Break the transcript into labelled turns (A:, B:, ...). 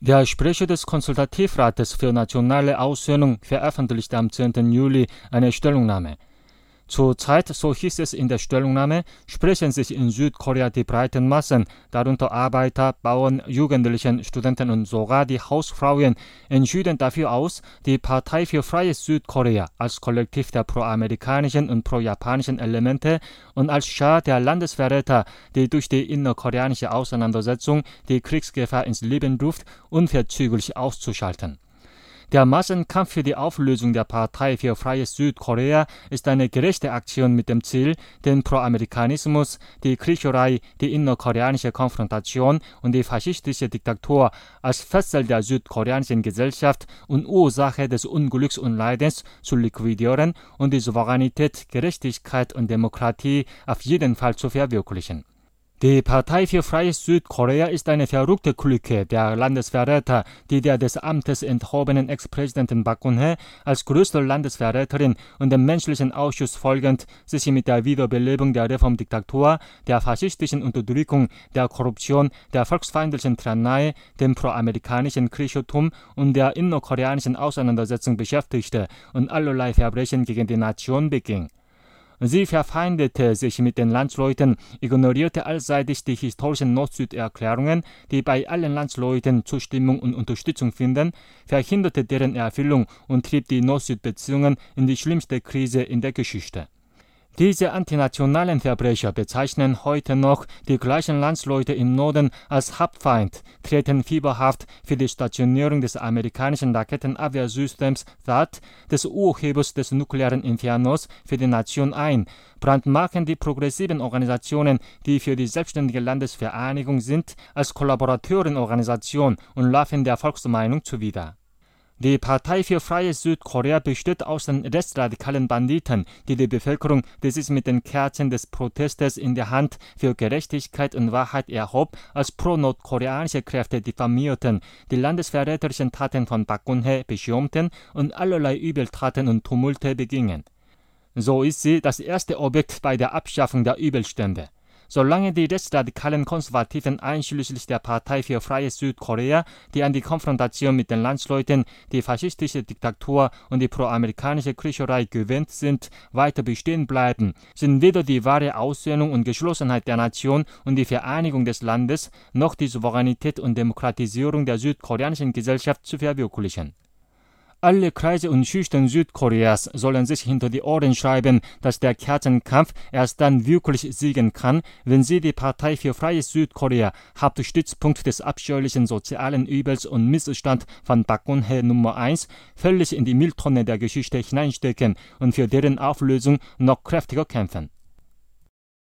A: Der Sprecher des Konsultativrates für nationale Aussöhnung veröffentlichte am 10. Juli eine Stellungnahme. Zurzeit, so hieß es in der Stellungnahme, sprechen sich in Südkorea die breiten Massen, darunter Arbeiter, Bauern, Jugendlichen, Studenten und sogar die Hausfrauen, entschieden dafür aus, die Partei für freies Südkorea als Kollektiv der proamerikanischen und projapanischen Elemente und als Schar der Landesverräter, die durch die innerkoreanische Auseinandersetzung die Kriegsgefahr ins Leben ruft, unverzüglich auszuschalten. Der Massenkampf für die Auflösung der Partei für freies Südkorea ist eine gerechte Aktion mit dem Ziel, den Proamerikanismus, die Kriecherei, die innerkoreanische Konfrontation und die faschistische Diktatur als Fessel der südkoreanischen Gesellschaft und Ursache des Unglücks und Leidens zu liquidieren und die Souveränität, Gerechtigkeit und Demokratie auf jeden Fall zu verwirklichen. Die Partei für freies Südkorea ist eine verrückte Clique der Landesverräter, die der des Amtes enthobenen Ex-Präsidenten Park Geun-hye als größte Landesverräterin und dem menschlichen Ausschuss folgend sich mit der Wiederbelebung der Reformdiktatur, der faschistischen Unterdrückung, der Korruption, der volksfeindlichen Tyrannei, dem proamerikanischen Kriechertum und der innerkoreanischen Auseinandersetzung beschäftigte und allerlei Verbrechen gegen die Nation beging. Sie verfeindete sich mit den Landsleuten, ignorierte allseitig die historischen Nord-Süd-Erklärungen, die bei allen Landsleuten Zustimmung und Unterstützung finden, verhinderte deren Erfüllung und trieb die Nord-Süd-Beziehungen in die schlimmste Krise in der Geschichte. Diese antinationalen Verbrecher bezeichnen heute noch die gleichen Landsleute im Norden als Hauptfeind, treten fieberhaft für die Stationierung des amerikanischen Raketenabwehrsystems THAAD, des Urhebers des nuklearen Infernos, für die Nation ein, brandmarken die progressiven Organisationen, die für die selbstständige Landesvereinigung sind, als Kollaborateurenorganisation und laufen der Volksmeinung zuwider. Die Partei für freies Südkorea besteht aus den rechtsradikalen Banditen, die die Bevölkerung, die sich mit den Kerzen des Protestes in der Hand für Gerechtigkeit und Wahrheit erhob, als pro-nordkoreanische Kräfte diffamierten, die landesverräterischen Taten von Park Geun-hye beschirmten und allerlei Übeltaten und Tumulte begingen. So ist sie das erste Objekt bei der Abschaffung der Übelstände. Solange die rechtsradikalen Konservativen einschließlich der Partei für freies Südkorea, die an die Konfrontation mit den Landsleuten, die faschistische Diktatur und die proamerikanische Kriecherei gewöhnt sind, weiter bestehen bleiben, sind weder die wahre Aussöhnung und Geschlossenheit der Nation und die Vereinigung des Landes noch die Souveränität und Demokratisierung der südkoreanischen Gesellschaft zu verwirklichen. Alle Kreise und Schichten Südkoreas sollen sich hinter die Ohren schreiben, dass der Kerzenkampf erst dann wirklich siegen kann, wenn sie die Partei für freies Südkorea, Hauptstützpunkt des abscheulichen sozialen Übels und Missstand von Park Geun-hye Nummer 1, völlig in die Mülltonne der Geschichte hineinstecken und für deren Auflösung noch kräftiger kämpfen.